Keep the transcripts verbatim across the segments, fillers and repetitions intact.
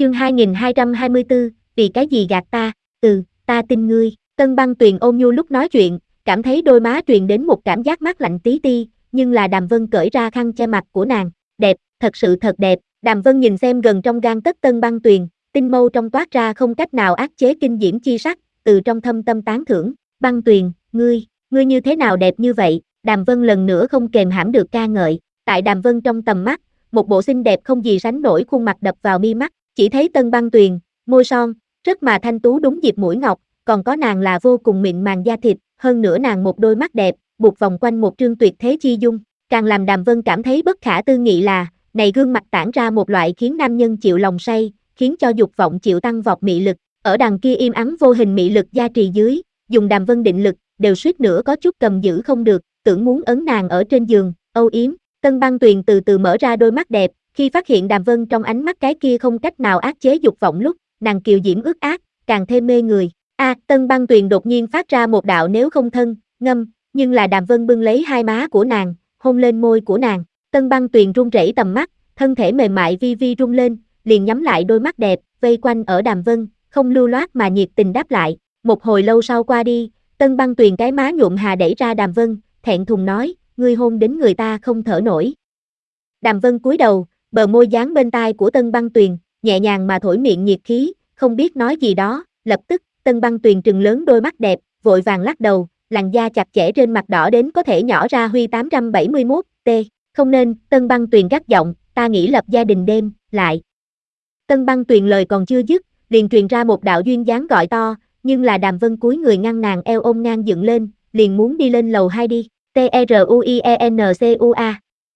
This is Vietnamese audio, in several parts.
Chương hai nghìn hai trăm hai mươi tư, vì cái gì gạt ta, ừ, ta tin ngươi. Tân Băng Tuyền ôn nhu lúc nói chuyện, cảm thấy đôi má truyền đến một cảm giác mát lạnh tí ti, nhưng là Đàm Vân cởi ra khăn che mặt của nàng, đẹp, thật sự thật đẹp. Đàm Vân nhìn xem gần trong gang tấc Tân Băng Tuyền, tinh mâu trong toát ra không cách nào áp chế kinh diễm chi sắc, từ trong thâm tâm tán thưởng. Băng Tuyền, ngươi, ngươi như thế nào đẹp như vậy? Đàm Vân lần nữa không kềm hãm được ca ngợi. Tại Đàm Vân trong tầm mắt, một bộ xinh đẹp không gì sánh nổi khuôn mặt đập vào mi mắt, chỉ thấy Tân Băng Tuyền, môi son, rất mà thanh tú đúng dịp mũi ngọc, còn có nàng là vô cùng mịn màng da thịt, hơn nữa nàng một đôi mắt đẹp, buộc vòng quanh một trương tuyệt thế chi dung, càng làm Đàm Vân cảm thấy bất khả tư nghị là, này gương mặt tản ra một loại khiến nam nhân chịu lòng say, khiến cho dục vọng chịu tăng vọt mị lực, ở đằng kia im ắng vô hình mị lực gia trì dưới, dùng Đàm Vân định lực, đều suýt nữa có chút cầm giữ không được, tưởng muốn ấn nàng ở trên giường, âu yếm. Tân Băng Tuyền từ từ mở ra đôi mắt đẹp, khi phát hiện Đàm Vân trong ánh mắt cái kia không cách nào áp chế dục vọng lúc, nàng kiều diễm ướt át, càng thêm mê người. A, à, Tân Băng Tuyền đột nhiên phát ra một đạo nếu không thân, ngâm, nhưng là Đàm Vân bưng lấy hai má của nàng, hôn lên môi của nàng. Tân Băng Tuyền run rẩy tầm mắt, thân thể mềm mại vi vi rung lên, liền nhắm lại đôi mắt đẹp, vây quanh ở Đàm Vân, không lưu loát mà nhiệt tình đáp lại. Một hồi lâu sau qua đi, Tân Băng Tuyền cái má nhuộm hà đẩy ra Đàm Vân, thẹn thùng nói, ngươi hôn đến người ta không thở nổi. Đàm Vân cúi đầu, bờ môi dán bên tai của Tân Băng Tuyền, nhẹ nhàng mà thổi miệng nhiệt khí, không biết nói gì đó, lập tức, Tân Băng Tuyền trừng lớn đôi mắt đẹp, vội vàng lắc đầu, làn da chặt chẽ trên mặt đỏ đến có thể nhỏ ra Huy tám trăm bảy mươi mốt, t, không nên, Tân Băng Tuyền gắt giọng, ta nghĩ lập gia đình đêm, lại. Tân Băng Tuyền lời còn chưa dứt, liền truyền ra một đạo duyên dáng gọi to, nhưng là Đàm Vân cúi người ngăn nàng eo ôm ngang dựng lên, liền muốn đi lên lầu hai đi, T R U I E N C U A.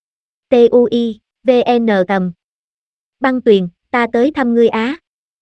T U I, V N tầm. Băng Tuyền, ta tới thăm ngươi á.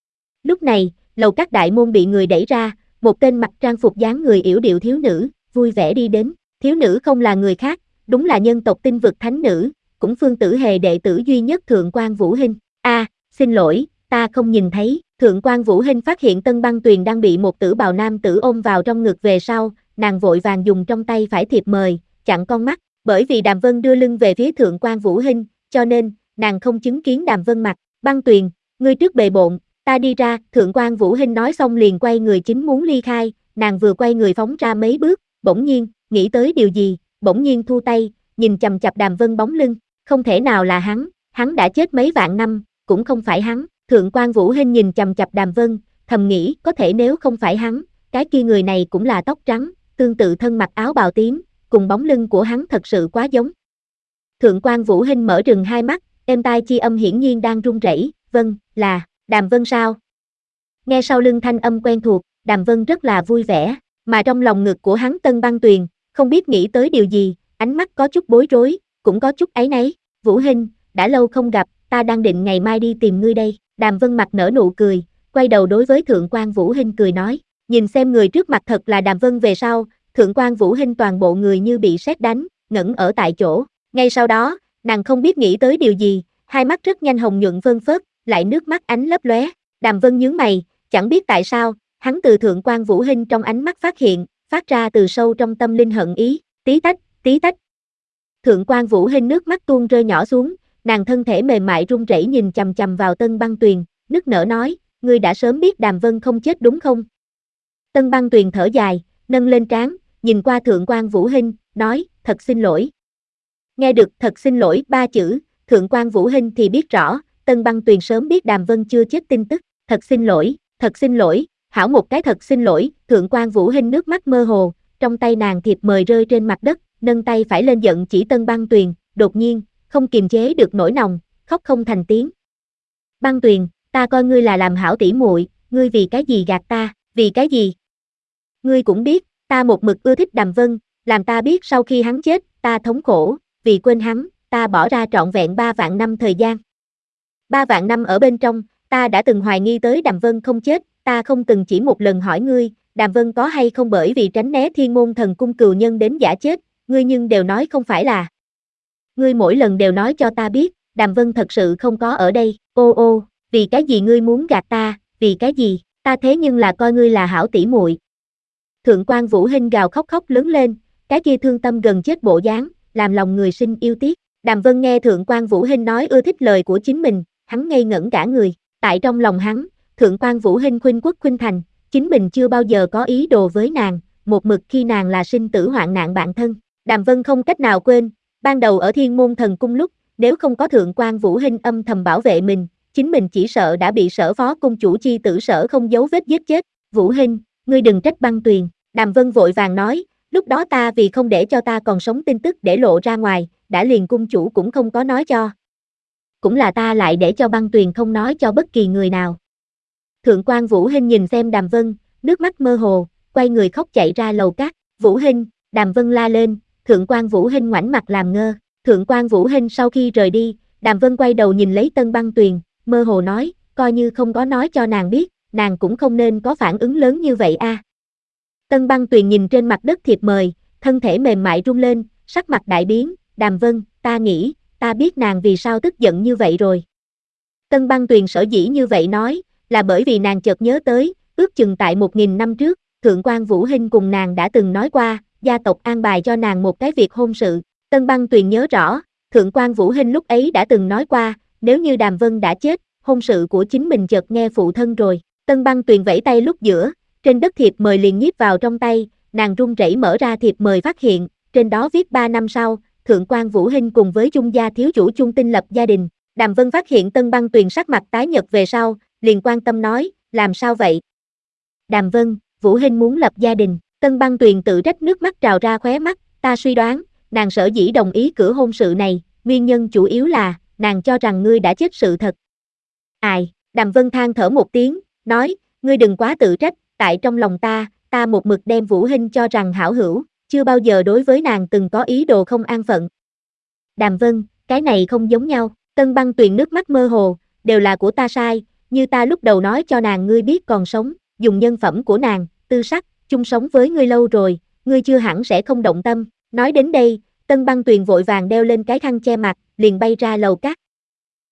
Lúc này, lầu các đại môn bị người đẩy ra, một tên mặc trang phục dáng người yểu điệu thiếu nữ, vui vẻ đi đến. Thiếu nữ không là người khác, đúng là nhân tộc tinh vực thánh nữ, cũng Phương Tử Hề đệ tử duy nhất Thượng quan Vũ Hinh. A, à, xin lỗi, ta không nhìn thấy. Thượng quan Vũ Hinh phát hiện Tân Băng Tuyền đang bị một tử bào nam tử ôm vào trong ngực về sau, nàng vội vàng dùng trong tay phải thiệp mời, chặn con mắt, bởi vì Đàm Vân đưa lưng về phía Thượng quan Vũ Hinh, cho nên, nàng không chứng kiến Đàm Vân mặt. Băng Tuyền, ngươi trước bề bộn, ta đi ra. Thượng quan Vũ Hinh nói xong liền quay người chính muốn ly khai, nàng vừa quay người phóng ra mấy bước, bỗng nhiên, nghĩ tới điều gì, bỗng nhiên thu tay, nhìn chằm chằm Đàm Vân bóng lưng, không thể nào là hắn, hắn đã chết mấy vạn năm, cũng không phải hắn. Thượng quan Vũ Hinh nhìn chằm chằm Đàm Vân, thầm nghĩ, có thể nếu không phải hắn, cái kia người này cũng là tóc trắng, tương tự thân mặc áo bào tím, cùng bóng lưng của hắn thật sự quá giống. Thượng quan Vũ Hinh mở rừng hai mắt, êm tai chi âm hiển nhiên đang run rẩy, vâng, là, Đàm Vân sao? Nghe sau lưng thanh âm quen thuộc, Đàm Vân rất là vui vẻ, mà trong lòng ngực của hắn Tân Băng Tuyền, không biết nghĩ tới điều gì, ánh mắt có chút bối rối, cũng có chút áy náy. Vũ Hinh, đã lâu không gặp, ta đang định ngày mai đi tìm ngươi đây. Đàm Vân mặt nở nụ cười, quay đầu đối với Thượng quan Vũ Hinh cười nói, nhìn xem người trước mặt thật là Đàm Vân về sau, Thượng quan Vũ Hinh toàn bộ người như bị sét đánh, ngẩn ở tại chỗ. Ngay sau đó, nàng không biết nghĩ tới điều gì, hai mắt rất nhanh hồng nhuận vân phớt, lại nước mắt ánh lấp lóe. Đàm Vân nhướng mày, chẳng biết tại sao, hắn từ Thượng quan Vũ Hinh trong ánh mắt phát hiện, phát ra từ sâu trong tâm linh hận ý, tí tách, tí tách. Thượng quan Vũ Hinh nước mắt tuôn rơi nhỏ xuống, nàng thân thể mềm mại run rẩy nhìn chằm chằm vào Tân Băng Tuyền, nức nở nói, ngươi đã sớm biết Đàm Vân không chết đúng không? Tân Băng Tuyền thở dài, nâng lên trán, nhìn qua Thượng quan Vũ Hinh, nói, thật xin lỗi. Nghe được thật xin lỗi ba chữ, Thượng quan Vũ Hinh thì biết rõ, Tân Băng Tuyền sớm biết Đàm Vân chưa chết tin tức, thật xin lỗi, thật xin lỗi, hảo một cái thật xin lỗi. Thượng quan Vũ Hinh nước mắt mơ hồ, trong tay nàng thiệp mời rơi trên mặt đất, nâng tay phải lên giận chỉ Tân Băng Tuyền, đột nhiên, không kiềm chế được nỗi lòng, khóc không thành tiếng. Băng Tuyền, ta coi ngươi là làm hảo tỷ muội, ngươi vì cái gì gạt ta, vì cái gì? Ngươi cũng biết, ta một mực ưa thích Đàm Vân, làm ta biết sau khi hắn chết, ta thống khổ, vì quên hắn, ta bỏ ra trọn vẹn ba vạn năm thời gian. Ba vạn năm ở bên trong, ta đã từng hoài nghi tới Đàm Vân không chết, ta không từng chỉ một lần hỏi ngươi, Đàm Vân có hay không bởi vì tránh né Thiên Môn Thần Cung cừu nhân đến giả chết, ngươi nhưng đều nói không phải là. Ngươi mỗi lần đều nói cho ta biết, Đàm Vân thật sự không có ở đây, ô ô, vì cái gì ngươi muốn gạt ta, vì cái gì, ta thế nhưng là coi ngươi là hảo tỷ muội. Thượng quan Vũ Hinh gào khóc khóc lớn lên, cái kia thương tâm gần chết bộ dáng, làm lòng người sinh yêu tiếc. Đàm Vân nghe Thượng quan Vũ Hinh nói ưa thích lời của chính mình, hắn ngây ngẩn cả người, Tại trong lòng hắn, Thượng quan Vũ Hinh khuynh quốc khuynh thành, chính mình chưa bao giờ có ý đồ với nàng, một mực khi nàng là sinh tử hoạn nạn bạn thân. Đàm Vân không cách nào quên, ban đầu ở Thiên Môn Thần Cung lúc, nếu không có Thượng quan Vũ Hinh âm thầm bảo vệ mình, chính mình chỉ sợ đã bị Sở Phó cung chủ chi tử Sở không giấu vết giết chết. Vũ Hinh, ngươi đừng trách Băng Tuyền, Đàm Vân vội vàng nói, lúc đó ta vì không để cho ta còn sống tin tức để lộ ra ngoài, đã liền cung chủ cũng không có nói cho. Cũng là ta lại để cho Băng Tuyền không nói cho bất kỳ người nào. Thượng quan Vũ Hinh nhìn xem Đàm Vân, nước mắt mơ hồ, quay người khóc chạy ra lầu cát. Vũ Hinh, Đàm Vân la lên, Thượng quan Vũ Hinh ngoảnh mặt làm ngơ. Thượng quan Vũ Hinh sau khi rời đi, Đàm Vân quay đầu nhìn lấy Tân Băng Tuyền, mơ hồ nói, coi như không có nói cho nàng biết, nàng cũng không nên có phản ứng lớn như vậy a. À. Tân Băng Tuyền nhìn trên mặt đất thiệp mời, thân thể mềm mại rung lên, sắc mặt đại biến, Đàm Vân, ta nghĩ, ta biết nàng vì sao tức giận như vậy rồi. Tân Băng Tuyền sở dĩ như vậy nói, là bởi vì nàng chợt nhớ tới, ước chừng tại một nghìn năm trước, Thượng quan Vũ Hinh cùng nàng đã từng nói qua, gia tộc an bài cho nàng một cái việc hôn sự. Tân Băng Tuyền nhớ rõ, Thượng quan Vũ Hinh lúc ấy đã từng nói qua, nếu như Đàm Vân đã chết, hôn sự của chính mình chợt nghe phụ thân rồi. Tân Băng Tuyền vẫy tay lúc giữa, trên đất thiệp mời liền nhiếp vào trong tay, nàng run rẩy mở ra thiệp mời phát hiện, trên đó viết ba năm sau, Thượng quan Vũ Hinh cùng với Chung gia thiếu chủ Chung Tinh lập gia đình. Đàm Vân phát hiện Tân Băng Tuyền sắc mặt tái nhợt về sau, liền quan tâm nói, làm sao vậy? Đàm Vân, Vũ Hinh muốn lập gia đình. Tân Băng Tuyền tự trách nước mắt trào ra khóe mắt, ta suy đoán, nàng sở dĩ đồng ý cử hôn sự này, nguyên nhân chủ yếu là, nàng cho rằng ngươi đã chết sự thật. Ai, Đàm Vân than thở một tiếng, nói, ngươi đừng quá tự trách, tại trong lòng ta, ta một mực đem Vũ Hinh cho rằng hảo hữu, chưa bao giờ đối với nàng từng có ý đồ không an phận. Đàm Vân, cái này không giống nhau. Tân Băng Tuyền nước mắt mơ hồ, đều là của ta sai, như ta lúc đầu nói cho nàng ngươi biết còn sống, dùng nhân phẩm của nàng, tư sắc, chung sống với ngươi lâu rồi, ngươi chưa hẳn sẽ không động tâm. Nói đến đây, Tân Băng Tuyền vội vàng đeo lên cái khăn che mặt, liền bay ra lầu cát.